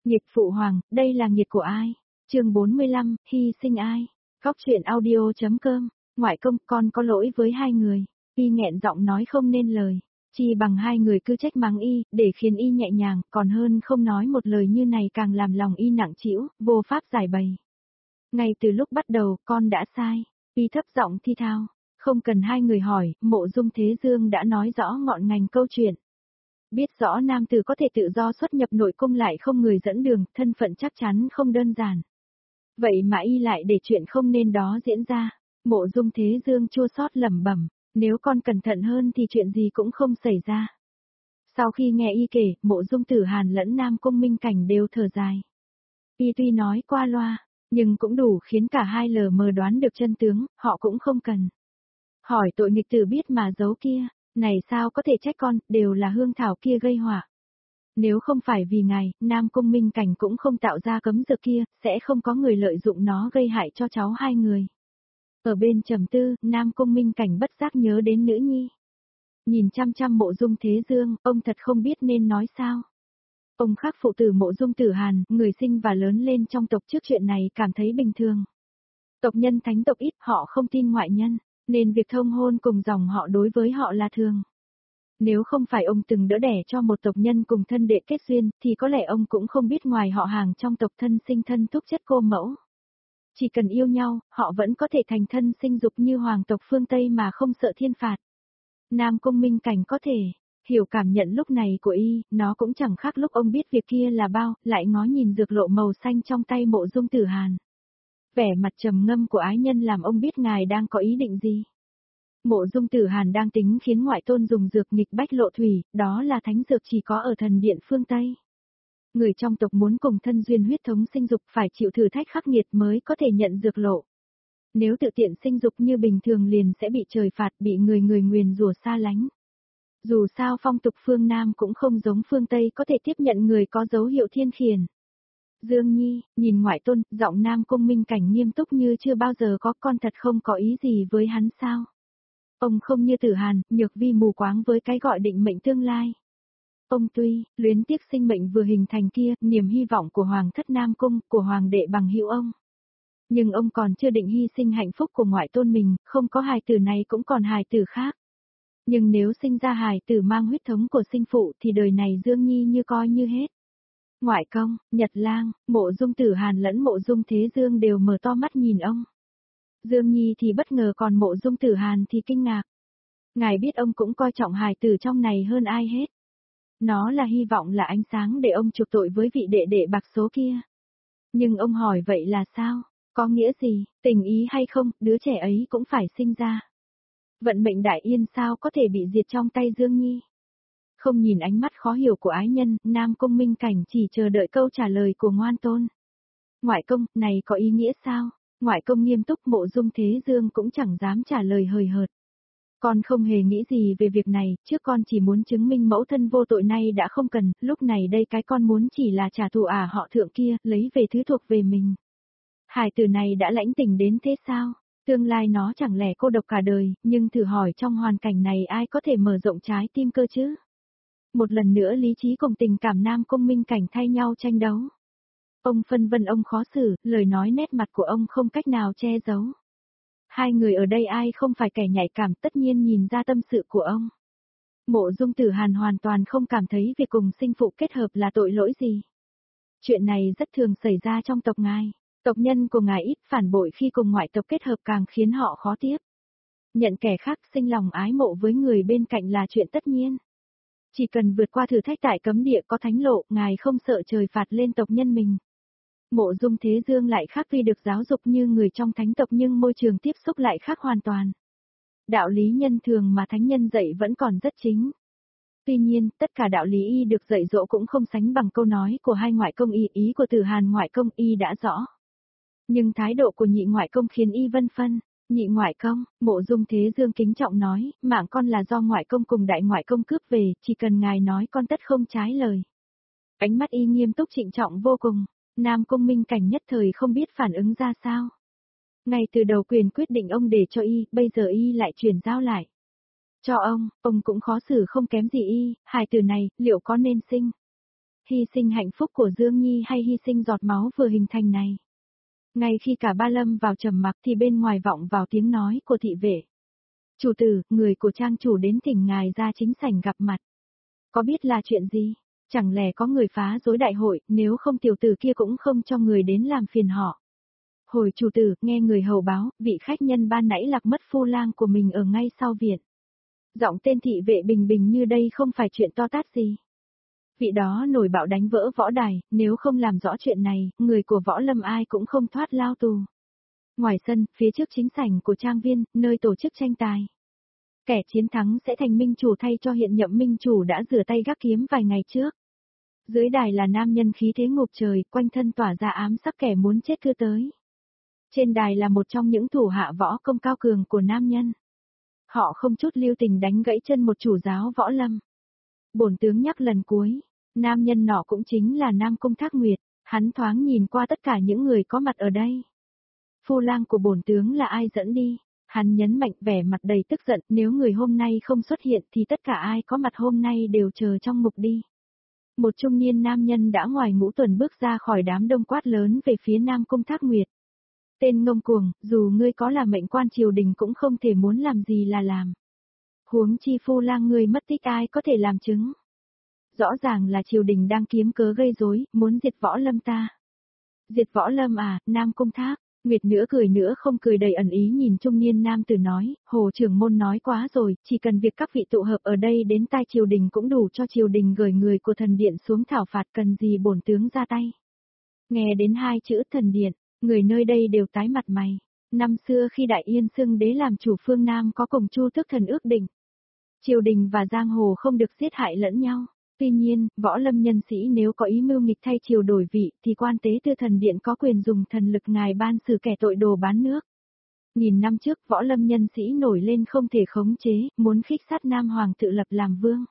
Nghịch phụ hoàng, đây là nghiệt của ai? Chương 45, hy sinh ai? Góc truyện audio.com. Ngoại công, con có lỗi với hai người. Y nghẹn giọng nói không nên lời. Chi bằng hai người cứ trách mắng y, để khiến y nhẹ nhàng, còn hơn không nói một lời như này càng làm lòng y nặng trĩu, vô pháp giải bày. Ngay từ lúc bắt đầu, con đã sai. Y thấp giọng thi thao. Không cần hai người hỏi, Mộ Dung Thế Dương đã nói rõ ngọn ngành câu chuyện. Biết rõ nam tử có thể tự do xuất nhập nội cung lại không người dẫn đường, thân phận chắc chắn không đơn giản. Vậy mà y lại để chuyện không nên đó diễn ra. Mộ Dung Thế Dương chua xót lẩm bẩm, nếu con cẩn thận hơn thì chuyện gì cũng không xảy ra. Sau khi nghe y kể, Mộ Dung Tử Hàn lẫn Nam Cung Minh Cảnh đều thở dài. Y tuy nói qua loa, nhưng cũng đủ khiến cả hai lờ mờ đoán được chân tướng, họ cũng không cần hỏi tội nghịch tử biết mà giấu kia, này sao có thể trách con, đều là hương thảo kia gây họa. Nếu không phải vì ngài, Nam Cung Minh Cảnh cũng không tạo ra cấm dược kia, sẽ không có người lợi dụng nó gây hại cho cháu hai người. Ở bên trầm tư, Nam Cung Minh Cảnh bất giác nhớ đến nữ nhi. Nhìn chăm chăm Mộ Dung Thế Dương, ông thật không biết nên nói sao. Ông khác phụ tử Mộ Dung Tử Hàn, người sinh và lớn lên trong tộc trước chuyện này cảm thấy bình thường. Tộc nhân thánh tộc ít, họ không tin ngoại nhân, nên việc thông hôn cùng dòng họ đối với họ là thường. Nếu không phải ông từng đỡ đẻ cho một tộc nhân cùng thân đệ kết duyên, thì có lẽ ông cũng không biết ngoài họ hàng trong tộc thân sinh thân thúc chất cô mẫu. Chỉ cần yêu nhau, họ vẫn có thể thành thân sinh dục như hoàng tộc phương Tây mà không sợ thiên phạt. Nam Cung Minh Cảnh có thể hiểu cảm nhận lúc này của y, nó cũng chẳng khác lúc ông biết việc kia là bao, lại ngó nhìn dược lộ màu xanh trong tay Mộ Dung Tử Hàn. Vẻ mặt trầm ngâm của ái nhân làm ông biết ngài đang có ý định gì. Mộ Dung Tử Hàn đang tính khiến ngoại tôn dùng dược nghịch bách lộ thủy, đó là thánh dược chỉ có ở thần điện phương Tây. Người trong tộc muốn cùng thân duyên huyết thống sinh dục phải chịu thử thách khắc nghiệt mới có thể nhận dược lộ. Nếu tự tiện sinh dục như bình thường liền sẽ bị trời phạt, bị người nguyền rủa xa lánh. Dù sao phong tục phương Nam cũng không giống phương Tây có thể tiếp nhận người có dấu hiệu thiên khiển. Dương Nhi, nhìn ngoại tôn, giọng Nam Cung Minh Cảnh nghiêm túc như chưa bao giờ có, con thật không có ý gì với hắn sao? Ông không như Tử Hàn, nhược vi mù quáng với cái gọi định mệnh tương lai. Ông tuy, luyến tiếc sinh mệnh vừa hình thành kia, niềm hy vọng của Hoàng thất Nam Cung, của Hoàng đệ bằng hữu ông. Nhưng ông còn chưa định hy sinh hạnh phúc của ngoại tôn mình, không có hài tử này cũng còn hài tử khác. Nhưng nếu sinh ra hài tử mang huyết thống của sinh phụ thì đời này Dương Nhi như coi như hết. Ngoại công, Nhật Lang, Mộ Dung Tử Hàn lẫn Mộ Dung Thế Dương đều mở to mắt nhìn ông. Dương Nhi thì bất ngờ còn Mộ Dung Tử Hàn thì kinh ngạc. Ngài biết ông cũng coi trọng hài tử trong này hơn ai hết. Nó là hy vọng là ánh sáng để ông chuộc tội với vị đệ đệ bạc số kia. Nhưng ông hỏi vậy là sao? Có nghĩa gì, tình ý hay không, đứa trẻ ấy cũng phải sinh ra. Vận mệnh đại yên sao có thể bị diệt trong tay Dương Nhi? Không nhìn ánh mắt khó hiểu của ái nhân, Nam Cung Minh Cảnh chỉ chờ đợi câu trả lời của ngoan tôn. Ngoại công, này có ý nghĩa sao? Ngoại công nghiêm túc, Mộ Dung Thế Dương cũng chẳng dám trả lời hời hợt. Con không hề nghĩ gì về việc này, trước con chỉ muốn chứng minh mẫu thân vô tội nay đã không cần, lúc này đây cái con muốn chỉ là trả thù họ thượng kia, lấy về thứ thuộc về mình. Hài tử này đã lãnh tình đến thế sao? Tương lai nó chẳng lẽ cô độc cả đời, nhưng thử hỏi trong hoàn cảnh này ai có thể mở rộng trái tim cơ chứ? Một lần nữa lý trí cùng tình cảm Nam Cung Minh Cảnh thay nhau tranh đấu. Ông phân vân, ông khó xử, lời nói nét mặt của ông không cách nào che giấu. Hai người ở đây ai không phải kẻ nhạy cảm, tất nhiên nhìn ra tâm sự của ông. Mộ Dung Tử Hàn hoàn toàn không cảm thấy việc cùng sinh phụ kết hợp là tội lỗi gì. Chuyện này rất thường xảy ra trong tộc ngài. Tộc nhân của ngài ít phản bội khi cùng ngoại tộc kết hợp càng khiến họ khó tiếp. Nhận kẻ khác sinh lòng ái mộ với người bên cạnh là chuyện tất nhiên. Chỉ cần vượt qua thử thách tại cấm địa có thánh lộ, ngài không sợ trời phạt lên tộc nhân mình. Mộ Dung Thế Dương lại khác, tuy được giáo dục như người trong thánh tộc nhưng môi trường tiếp xúc lại khác hoàn toàn. Đạo lý nhân thường mà thánh nhân dạy vẫn còn rất chính. Tuy nhiên, tất cả đạo lý y được dạy dỗ cũng không sánh bằng câu nói của hai ngoại công y, ý của Tử Hàn ngoại công y đã rõ. Nhưng thái độ của nhị ngoại công khiến y vân phân. Nhị ngoại công, Mộ Dung Thế Dương kính trọng nói, mạng con là do ngoại công cùng đại ngoại công cướp về, chỉ cần ngài nói con tất không trái lời. Ánh mắt y nghiêm túc trịnh trọng vô cùng, Nam Cung Minh Cảnh nhất thời không biết phản ứng ra sao. Ngay từ đầu quyền quyết định ông để cho y, bây giờ y lại chuyển giao lại cho ông cũng khó xử không kém gì y, hài tử này, liệu có nên sinh? hy sinh hạnh phúc của Dương Nhi hay hy sinh giọt máu vừa hình thành này. Ngay khi cả ba lâm vào trầm mặc thì bên ngoài vọng vào tiếng nói của thị vệ. Chủ tử, người của trang chủ đến thỉnh ngài ra chính sảnh gặp mặt. Có biết là chuyện gì? Chẳng lẽ có người phá rối đại hội, nếu không tiểu tử kia cũng không cho người đến làm phiền họ. Hồi chủ tử, nghe người hầu báo, vị khách nhân ban nãy lạc mất phu lang của mình ở ngay sau viện. Giọng tên thị vệ bình bình như đây không phải chuyện to tát gì. Vị đó nổi bạo đánh vỡ võ đài, nếu không làm rõ chuyện này, người của võ lâm ai cũng không thoát lao tù. Ngoài sân, phía trước chính sảnh của trang viên, nơi tổ chức tranh tài. Kẻ chiến thắng sẽ thành minh chủ thay cho hiện nhậm minh chủ đã rửa tay gác kiếm vài ngày trước. Dưới đài là nam nhân khí thế ngục trời, quanh thân tỏa ra ám sắc kẻ muốn chết cứ tới. Trên đài là một trong những thủ hạ võ công cao cường của nam nhân. Họ không chút lưu tình đánh gãy chân một chủ giáo võ lâm. Bổn tướng nhắc lần cuối, nam nhân nọ cũng chính là Nam Cung Thác Nguyệt, hắn thoáng nhìn qua tất cả những người có mặt ở đây. Phu lang của bổn tướng là ai dẫn đi? Hắn nhấn mạnh vẻ mặt đầy tức giận, nếu người hôm nay không xuất hiện thì tất cả ai có mặt hôm nay đều chờ trong ngục đi. Một trung niên nam nhân đã ngoài ngũ tuần bước ra khỏi đám đông quát lớn về phía Nam Cung Thác Nguyệt. Tên ngông cuồng, dù ngươi có là mệnh quan triều đình cũng không thể muốn làm gì là làm. Huống chi phu lang ngươi mất tích ai có thể làm chứng. Rõ ràng là triều đình đang kiếm cớ gây rối, muốn diệt võ lâm ta. Diệt võ lâm à, Nam Cung Thác, Nguyệt nữa cười nữa không cười đầy ẩn ý nhìn trung niên nam tử nói, Hồ trưởng môn nói quá rồi, chỉ cần việc các vị tụ hợp ở đây đến tai triều đình cũng đủ cho triều đình gửi người của thần điện xuống thảo phạt cần gì bổn tướng ra tay. Nghe đến hai chữ thần điện, người nơi đây đều tái mặt mày. Năm xưa khi Đại Yên xưng đế làm chủ phương Nam có cùng Chu Tước Thần ước định. Triều đình và giang hồ không được giết hại lẫn nhau. Tuy nhiên, võ lâm nhân sĩ nếu có ý mưu nghịch thay triều đổi vị thì quan tế tư thần điện có quyền dùng thần lực ngài ban xử kẻ tội đồ bán nước. Nghìn năm trước võ lâm nhân sĩ nổi lên không thể khống chế, muốn khích sát Nam Hoàng tự lập làm vương.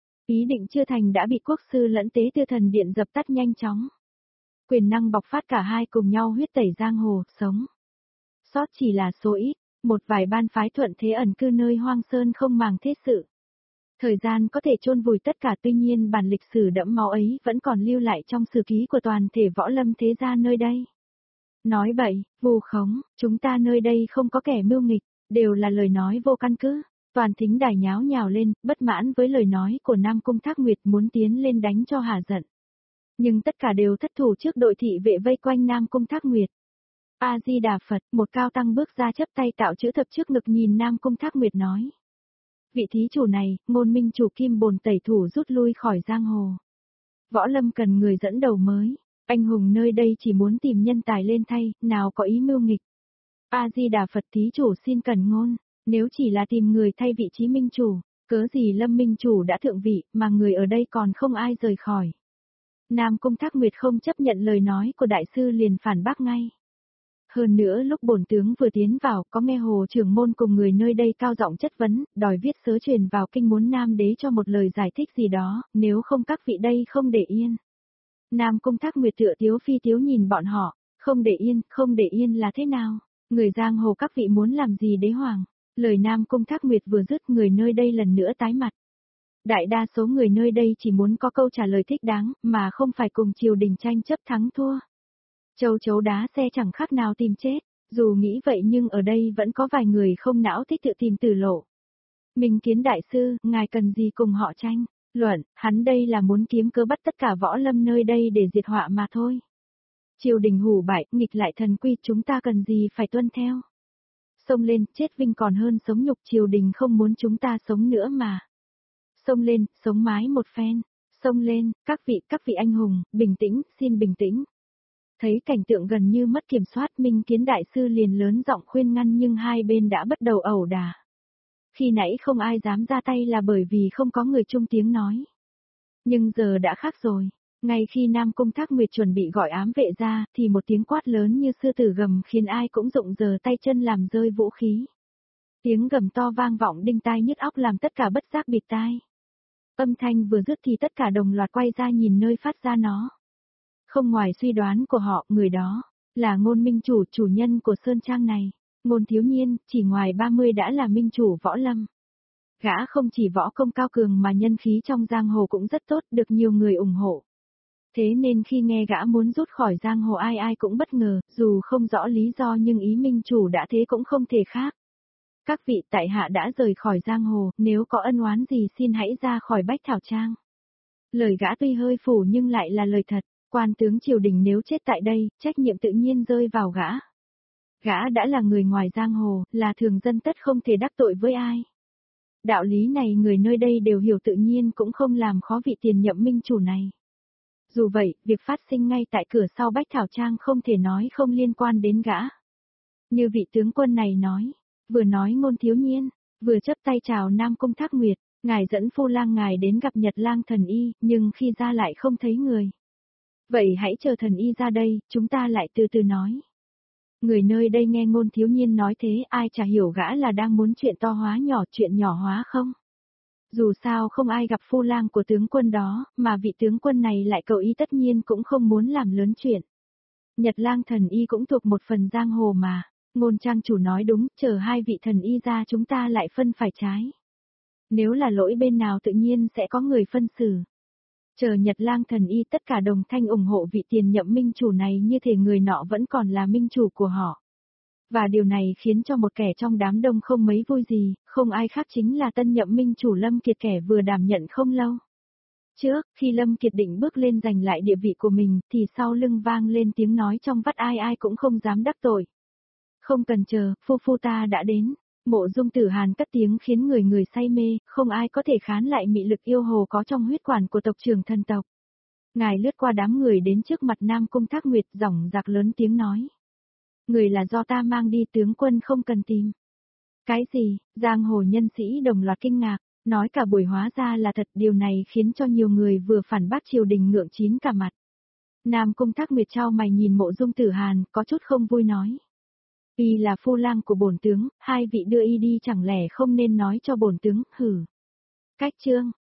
Ý định chưa thành đã bị quốc sư lẫn tế tư thần điện dập tắt nhanh chóng. Quyền năng bộc phát cả hai cùng nhau huyết tẩy giang hồ, sống. Sót chỉ là số ít, một vài ban phái thuận thế ẩn cư nơi hoang sơn không màng thế sự. Thời gian có thể chôn vùi tất cả tuy nhiên bản lịch sử đẫm máu ấy vẫn còn lưu lại trong sử ký của toàn thể võ lâm thế gia nơi đây. Nói bậy, vu khống, chúng ta nơi đây không có kẻ mưu nghịch, đều là lời nói vô căn cứ. Toàn thính đài nháo nhào lên, bất mãn với lời nói của Nam Cung Thác Nguyệt muốn tiến lên đánh cho hả giận. Nhưng tất cả đều thất thủ trước đội thị vệ vây quanh Nam Cung Thác Nguyệt. A-di-đà Phật, một cao tăng bước ra chắp tay tạo chữ thập trước ngực nhìn Nam Cung Thác Nguyệt nói. Vị thí chủ này, ngôn minh chủ Kim Bồn tẩy thủ rút lui khỏi giang hồ. Võ lâm cần người dẫn đầu mới, anh hùng nơi đây chỉ muốn tìm nhân tài lên thay, nào có ý mưu nghịch. A-di-đà Phật thí chủ xin cẩn ngôn, nếu chỉ là tìm người thay vị trí minh chủ, cớ gì Lâm minh chủ đã thượng vị mà người ở đây còn không ai rời khỏi. Nam Cung Thác Nguyệt không chấp nhận lời nói của đại sư liền phản bác ngay. Hơn nữa lúc bổn tướng vừa tiến vào có nghe Hồ trưởng môn cùng người nơi đây cao giọng chất vấn, đòi viết sớ truyền vào kinh muốn Nam đế cho một lời giải thích gì đó, nếu không các vị đây không để yên. Nam Cung Thác Nguyệt tựa tiếu phi tiếu nhìn bọn họ, không để yên là thế nào, người giang hồ các vị muốn làm gì đế hoàng. Lời Nam Cung Thác Nguyệt vừa dứt người nơi đây lần nữa tái mặt. Đại đa số người nơi đây chỉ muốn có câu trả lời thích đáng, mà không phải cùng triều đình tranh chấp thắng thua. Châu chấu đá xe chẳng khác nào tìm chết, dù nghĩ vậy nhưng ở đây vẫn có vài người không não thích tự tìm tử lộ. Minh Kiến đại sư, ngài cần gì cùng họ tranh? Luận, hắn đây là muốn kiếm cớ bắt tất cả võ lâm nơi đây để diệt họa mà thôi. Triều đình hủ bại, nghịch lại thần quy, chúng ta cần gì phải tuân theo? Xông lên, chết vinh còn hơn sống nhục, triều đình không muốn chúng ta sống nữa mà. Xông lên, sống mái một phen. Xông lên, các vị anh hùng, bình tĩnh, xin bình tĩnh. Thấy cảnh tượng gần như mất kiểm soát, Minh Kiến đại sư liền lớn giọng khuyên ngăn nhưng hai bên đã bắt đầu ẩu đả. Khi nãy không ai dám ra tay là bởi vì không có người chung tiếng nói. Nhưng giờ đã khác rồi, ngay khi Nam Cung Thác Nguyệt chuẩn bị gọi ám vệ ra thì một tiếng quát lớn như sư tử gầm khiến ai cũng rụng giờ tay chân làm rơi vũ khí. Tiếng gầm to vang vọng đinh tai nhức óc làm tất cả bất giác bịt tai. Âm thanh vừa dứt thì tất cả đồng loạt quay ra nhìn nơi phát ra nó. Không ngoài suy đoán của họ, người đó là Ngôn minh chủ, chủ nhân của sơn trang này. Ngôn thiếu nhiên, chỉ ngoài 30 đã là minh chủ võ lâm. Gã không chỉ võ công cao cường mà nhân khí trong giang hồ cũng rất tốt, được nhiều người ủng hộ. Thế nên khi nghe gã muốn rút khỏi giang hồ ai ai cũng bất ngờ, dù không rõ lý do nhưng ý minh chủ đã thế cũng không thể khác. Các vị tại hạ đã rời khỏi giang hồ, nếu có ân oán gì xin hãy ra khỏi Bách Thảo Trang. Lời gã tuy hơi phủ nhưng lại là lời thật, quan tướng triều đình nếu chết tại đây, trách nhiệm tự nhiên rơi vào gã. Gã đã là người ngoài giang hồ, là thường dân tất không thể đắc tội với ai. Đạo lý này người nơi đây đều hiểu tự nhiên cũng không làm khó vị tiền nhậm minh chủ này. Dù vậy, việc phát sinh ngay tại cửa sau Bách Thảo Trang không thể nói không liên quan đến gã. Như vị tướng quân này nói, vừa nói Ngôn Thiếu Nhiên, vừa chắp tay chào Nam Cung Thác Nguyệt, ngài dẫn phu lang ngài đến gặp Nhật Lang thần y, nhưng khi ra lại không thấy người. Vậy hãy chờ thần y ra đây, chúng ta lại từ từ nói. Người nơi đây nghe Ngôn Thiếu Nhiên nói thế ai chả hiểu gã là đang muốn chuyện to hóa nhỏ chuyện nhỏ hóa không. Dù sao không ai gặp phu lang của tướng quân đó, mà vị tướng quân này lại cầu ý tất nhiên cũng không muốn làm lớn chuyện. Nhật Lang thần y cũng thuộc một phần giang hồ mà, Ngôn trang chủ nói đúng, chờ hai vị thần y ra chúng ta lại phân phải trái. Nếu là lỗi bên nào tự nhiên sẽ có người phân xử. Chờ Nhật Lang thần y tất cả đồng thanh ủng hộ vị tiền nhậm minh chủ này như thể người nọ vẫn còn là minh chủ của họ. Và điều này khiến cho một kẻ trong đám đông không mấy vui gì, không ai khác chính là tân nhậm minh chủ Lâm Kiệt kẻ vừa đảm nhận không lâu. Trước, khi Lâm Kiệt định bước lên giành lại địa vị của mình, thì sau lưng vang lên tiếng nói trong vắt ai ai cũng không dám đắc tội. Không cần chờ, phu ta đã đến. Mộ Dung Tử Hàn cất tiếng khiến người người say mê, không ai có thể khán lại mị lực yêu hồ có trong huyết quản của tộc trưởng thần tộc. Ngài lướt qua đám người đến trước mặt Nam Cung Thác Nguyệt giọng giạc lớn tiếng nói. Người là do ta mang đi tướng quân không cần tìm. Cái gì, giang hồ nhân sĩ đồng loạt kinh ngạc, nói cả buổi hóa ra là thật điều này khiến cho nhiều người vừa phản bác triều đình ngượng chín cả mặt. Nam Cung Thác Nguyệt trao mày nhìn Mộ Dung Tử Hàn có chút không vui nói. Y là phu lang của bổn tướng, hai vị đưa y đi chẳng lẽ không nên nói cho bổn tướng, hử. Cách chương,